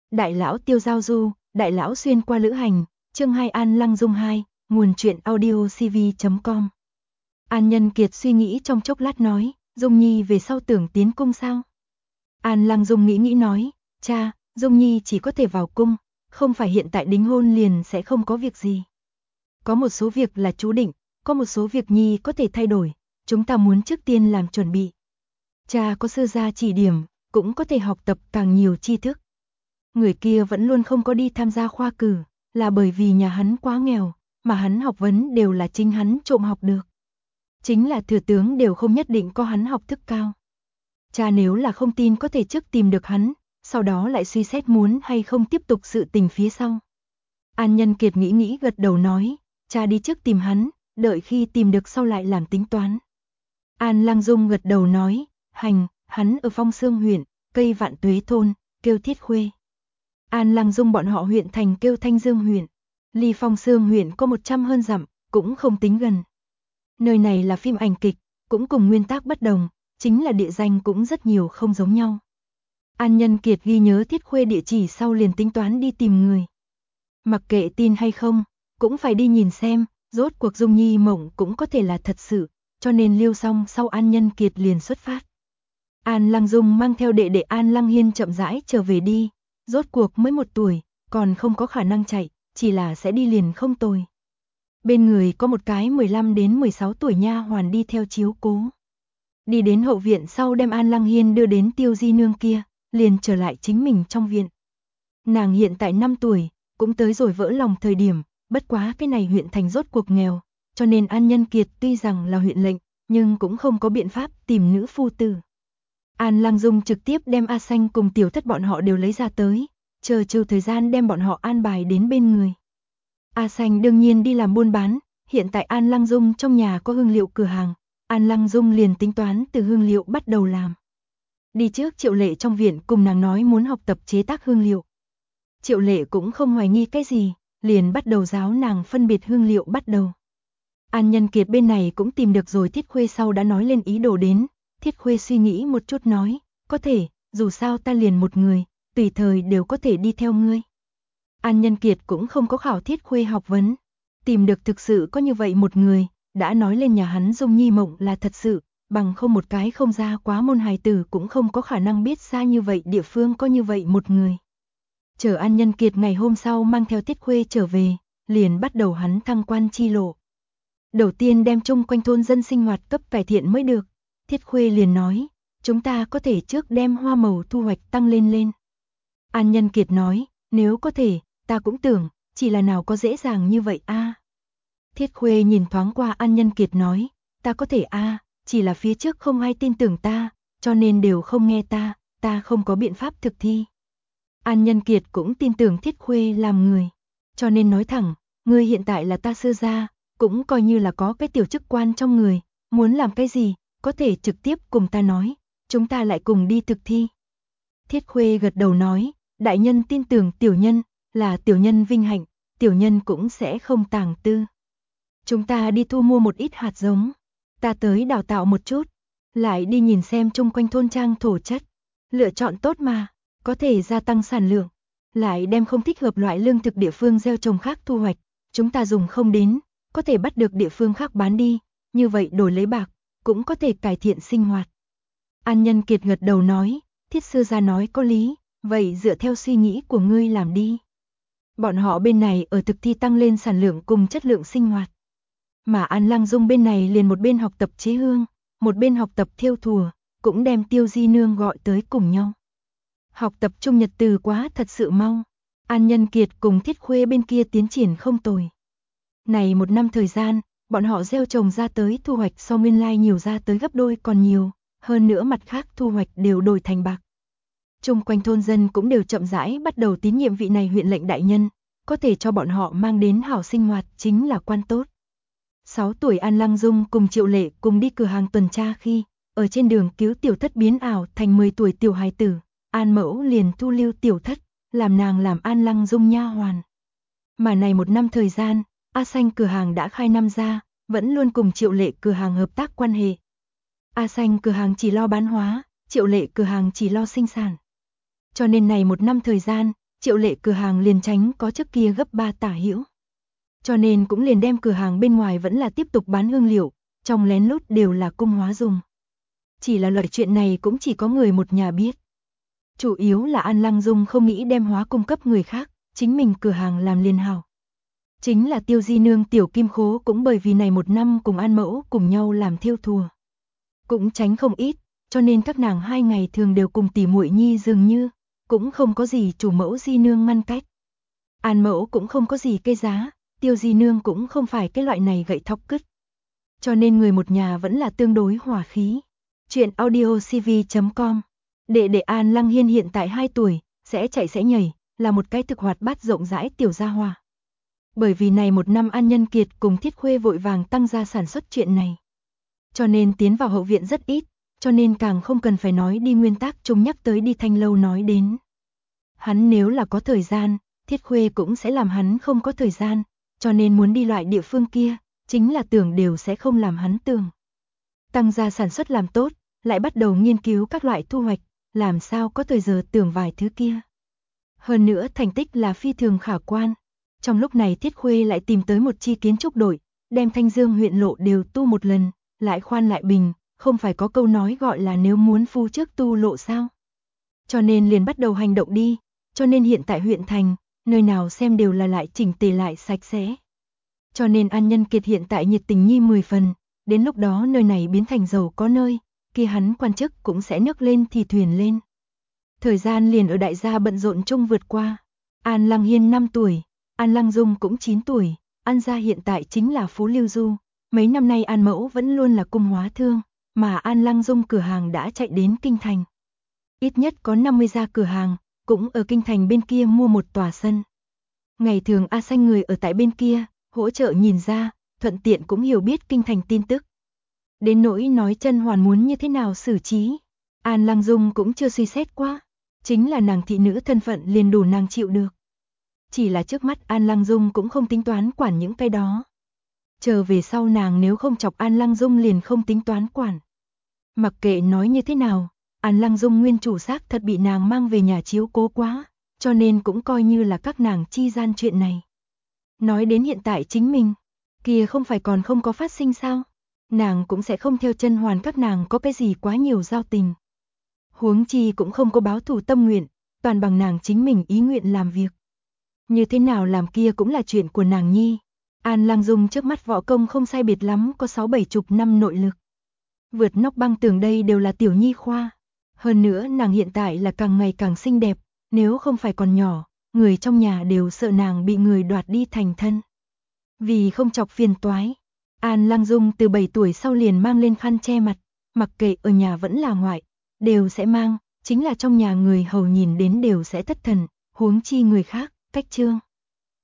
Đại lão Tiêu Giao Du, Đại lão xuyên qua lữ hành, chương 2 An Lăng Dung 2, nguồn truyện audio cv.com. An Nhân Kiệt suy nghĩ trong chốc lát nói, Dung Nhi về sau tưởng tiến cung sao? An Lăng Dung nghĩ nói, cha, Dung Nhi chỉ có thể vào cung, không phải hiện tại đính hôn liền sẽ không có việc gì. Có một số việc là chú định, có một số việc Nhi có thể thay đổi, chúng ta muốn trước tiên làm chuẩn bị. Cha có sư gia chỉ điểm, cũng có thể học tập càng nhiều tri thức. Người kia vẫn luôn không có đi tham gia khoa cử, là bởi vì nhà hắn quá nghèo, mà hắn học vấn đều là chính hắn trộm học được. Chính là thừa tướng đều không nhất định có hắn học thức cao. Cha nếu là không tin có thể trước tìm được hắn, sau đó lại suy xét muốn hay không tiếp tục sự tình phía sau. An Nhân Kiệt nghĩ gật đầu nói, cha đi trước tìm hắn, đợi khi tìm được sau lại làm tính toán. An Lăng Dung gật đầu nói, hành, hắn ở Phong Sương huyện, cây Vạn Tuế thôn, kêu Thiết Khuê. An Lăng Dung bọn họ huyện thành kêu Thanh Dương huyện, ly Phong Sương huyện có 100 hơn dặm, cũng không tính gần. Nơi này là phim ảnh kịch, cũng cùng nguyên tác bất đồng, chính là địa danh cũng rất nhiều không giống nhau. An Nhân Kiệt ghi nhớ Thiết Khuê địa chỉ sau liền tính toán đi tìm người. Mặc kệ tin hay không, cũng phải đi nhìn xem, rốt cuộc Dung Nhi mộng cũng có thể là thật sự, cho nên liêu xong sau An Nhân Kiệt liền xuất phát. An Lăng Dung mang theo đệ đệ An Lăng Hiên chậm rãi trở về đi, rốt cuộc mới 1 tuổi, còn không có khả năng chạy, chỉ là sẽ đi liền không tồi. Bên người có một cái 15 đến 16 tuổi nha hoàn đi theo chiếu cố. Đi đến hậu viện sau đem An Lăng Hiên đưa đến Tiêu Di Nương kia, liền trở lại chính mình trong viện. Nàng hiện tại 5 tuổi, cũng tới rồi vỡ lòng thời điểm, bất quá cái này huyện thành rốt cuộc nghèo, cho nên An Nhân Kiệt tuy rằng là huyện lệnh, nhưng cũng không có biện pháp tìm nữ phu tử. An Lăng Dung trực tiếp đem A Xanh cùng Tiểu Thất bọn họ đều lấy ra tới, chờ trừ thời gian đem bọn họ an bài đến bên người. A Xanh đương nhiên đi làm buôn bán, hiện tại An Lăng Dung trong nhà có hương liệu cửa hàng, An Lăng Dung liền tính toán từ hương liệu bắt đầu làm. Đi trước Triệu Lệ trong viện cùng nàng nói muốn học tập chế tác hương liệu. Triệu Lệ cũng không hoài nghi cái gì, liền bắt đầu giáo nàng phân biệt hương liệu bắt đầu. An Nhân Kiệt bên này cũng tìm được rồi Thiết Khuê sau đã nói lên ý đồ đến. Thiết Khuê suy nghĩ một chút nói, có thể, dù sao ta liền một người, tùy thời đều có thể đi theo ngươi. An Nhân Kiệt cũng không có khảo Thiết Khuê học vấn, tìm được thực sự có như vậy một người, đã nói lên nhà hắn Dung Nhi mộng là thật sự, bằng không một cái không ra quá môn hài tử cũng không có khả năng biết xa như vậy địa phương có như vậy một người. Chờ An Nhân Kiệt ngày hôm sau mang theo Thiết Khuê trở về, liền bắt đầu hắn thăng quan chi lộ. Đầu tiên đem chung quanh thôn dân sinh hoạt cấp cải thiện mới được. Thiết Khuê liền nói, chúng ta có thể trước đem hoa màu thu hoạch tăng lên. An Nhân Kiệt nói, nếu có thể, ta cũng tưởng, chỉ là nào có dễ dàng như vậy a. Thiết Khuê nhìn thoáng qua An Nhân Kiệt nói, ta có thể a, chỉ là phía trước không ai tin tưởng ta, cho nên đều không nghe ta không có biện pháp thực thi. An Nhân Kiệt cũng tin tưởng Thiết Khuê làm người, cho nên nói thẳng, ngươi hiện tại là ta sư gia, cũng coi như là có cái tiểu chức quan trong người, muốn làm cái gì, có thể trực tiếp cùng ta nói, chúng ta lại cùng đi thực thi. Thiết Khuê gật đầu nói, đại nhân tin tưởng tiểu nhân, là tiểu nhân vinh hạnh, tiểu nhân cũng sẽ không tàng tư. Chúng ta đi thu mua một ít hạt giống, ta tới đào tạo một chút, lại đi nhìn xem chung quanh thôn trang thổ chất, lựa chọn tốt mà, có thể gia tăng sản lượng, lại đem không thích hợp loại lương thực địa phương gieo trồng khác thu hoạch, chúng ta dùng không đến, có thể bắt được địa phương khác bán đi, như vậy đổi lấy bạc, cũng có thể cải thiện sinh hoạt. An Nhân Kiệt gật đầu nói, Thiết sư gia nói có lý, vậy dựa theo suy nghĩ của ngươi làm đi. Bọn họ bên này ở thực thi tăng lên sản lượng cùng chất lượng sinh hoạt. Mà An Lăng Dung bên này liền một bên học tập chế hương, một bên học tập thêu thùa, cũng đem Tiêu Di Nương gọi tới cùng nhau. Học tập chung nhật từ quá thật sự mau, An Nhân Kiệt cùng Thiết Khuê bên kia tiến triển không tồi. Này 1 năm thời gian, bọn họ gieo trồng ra tới thu hoạch so nguyên lai nhiều ra tới gấp đôi còn nhiều, hơn nữa mặt khác thu hoạch đều đổi thành bạc. Chung quanh thôn dân cũng đều chậm rãi bắt đầu tín nhiệm vị này huyện lệnh đại nhân, có thể cho bọn họ mang đến hảo sinh hoạt chính là quan tốt. 6 tuổi An Lăng Dung cùng Triệu Lệ cùng đi cửa hàng tuần tra khi, ở trên đường cứu Tiểu Thất biến ảo thành 10 tuổi tiểu hài tử, An Mẫu liền thu lưu Tiểu Thất, làm nàng làm An Lăng Dung nha hoàn. Mà này 1 năm thời gian, A Xanh cửa hàng đã khai năm ra, vẫn luôn cùng Triệu Lệ cửa hàng hợp tác quan hệ. A Xanh cửa hàng chỉ lo bán hóa, Triệu Lệ cửa hàng chỉ lo sinh sản. Cho nên này 1 năm thời gian, Triệu Lệ cửa hàng liền tránh có trước kia gấp 3 tả hữu. Cho nên cũng liền đem cửa hàng bên ngoài vẫn là tiếp tục bán hương liệu, trong lén lút đều là cung hóa dùng. Chỉ là loại chuyện này cũng chỉ có người một nhà biết. Chủ yếu là An Lăng Dung không nghĩ đem hóa cung cấp người khác, chính mình cửa hàng làm liền hảo. Chính là Tiêu Di Nương Tiểu Kim Khố cũng bởi vì này một năm cùng An Mẫu cùng nhau làm thêu thùa. Cũng tránh không ít, cho nên các nàng 2 ngày thường đều cùng tỉ muội nhi dường như, cũng không có gì chủ mẫu Di Nương ngăn cách. An Mẫu cũng không có gì cây giá, Tiêu Di Nương cũng không phải cái loại này gậy thóc cứt. Cho nên người một nhà vẫn là tương đối hòa khí. Chuyện audiocv.com. Đệ An Lăng Hiên hiện tại 2 tuổi, sẽ chạy sẽ nhảy, là một cái thực hoạt bát rộng rãi tiểu gia hòa. Bởi vì này một năm An Nhân Kiệt cùng Thiết Khuê vội vàng tăng gia sản xuất chuyện này. Cho nên tiến vào hậu viện rất ít, cho nên càng không cần phải nói đi nguyên tắc chung nhắc tới đi Thanh Lâu nói đến. Hắn nếu là có thời gian, Thiết Khuê cũng sẽ làm hắn không có thời gian, cho nên muốn đi loại địa phương kia, chính là tưởng đều sẽ không làm hắn tưởng. Tăng gia sản xuất làm tốt, lại bắt đầu nghiên cứu các loại thu hoạch, làm sao có thời giờ tưởng vài thứ kia. Hơn nữa thành tích là phi thường khả quan. Trong lúc này Thiết Khuê lại tìm tới một chi kiến trúc đội, đem Thanh Dương huyện lộ đều tu một lần, lại khoan lại bình, không phải có câu nói gọi là nếu muốn phu trước tu lộ sao. Cho nên liền bắt đầu hành động đi, cho nên hiện tại huyện thành, nơi nào xem đều là lại chỉnh tề lại sạch sẽ. Cho nên An Nhân Kiệt hiện tại nhiệt tình nhi 10 phần, đến lúc đó nơi này biến thành giàu có nơi, kia hắn quan chức cũng sẽ nhấc lên thì thuyền lên. Thời gian liền ở đại gia bận rộn chung vượt qua. An Lăng Hiên 5 tuổi, An Lăng Dung cũng 9 tuổi, An gia hiện tại chính là phú lưu du. Mấy năm nay An Mẫu vẫn luôn là cung hóa thương, mà An Lăng Dung cửa hàng đã chạy đến Kinh Thành. Ít nhất có 50 gia cửa hàng, cũng ở Kinh Thành bên kia mua một tòa sân. Ngày thường A Xanh người ở tại bên kia, hỗ trợ nhìn ra, thuận tiện cũng hiểu biết Kinh Thành tin tức. Đến nỗi nói Chân Hoàn muốn như thế nào xử trí, An Lăng Dung cũng chưa suy xét qua, chính là nàng thị nữ thân phận liền đủ nàng chịu được. Chỉ là trước mắt An Lăng Dung cũng không tính toán quản những cái đó. Chờ về sau nàng nếu không chọc An Lăng Dung liền không tính toán quản. Mặc kệ nói như thế nào, An Lăng Dung nguyên chủ xác thật bị nàng mang về nhà chiếu cố quá, cho nên cũng coi như là các nàng chi gian chuyện này. Nói đến hiện tại chính mình, kia không phải còn không có phát sinh sao? Nàng cũng sẽ không theo Chân Hoàn các nàng có cái gì quá nhiều giao tình. Huống chi cũng không có báo thù tâm nguyện, toàn bằng nàng chính mình ý nguyện làm việc. Như thế nào làm kia cũng là chuyện của nàng nhi. An Lăng Dung trước mắt võ công không sai biệt lắm có 6-70 năm nội lực. Vượt nóc băng tường đây đều là tiểu nhi khoa. Hơn nữa nàng hiện tại là càng ngày càng xinh đẹp, nếu không phải còn nhỏ, người trong nhà đều sợ nàng bị người đoạt đi thành thân. Vì không chọc phiền toái, An Lăng Dung từ 7 tuổi sau liền mang lên khăn che mặt, mặc kệ ở nhà vẫn là ngoại, đều sẽ mang, chính là trong nhà người hầu nhìn đến đều sẽ thất thần, huống chi người khác, cách trương.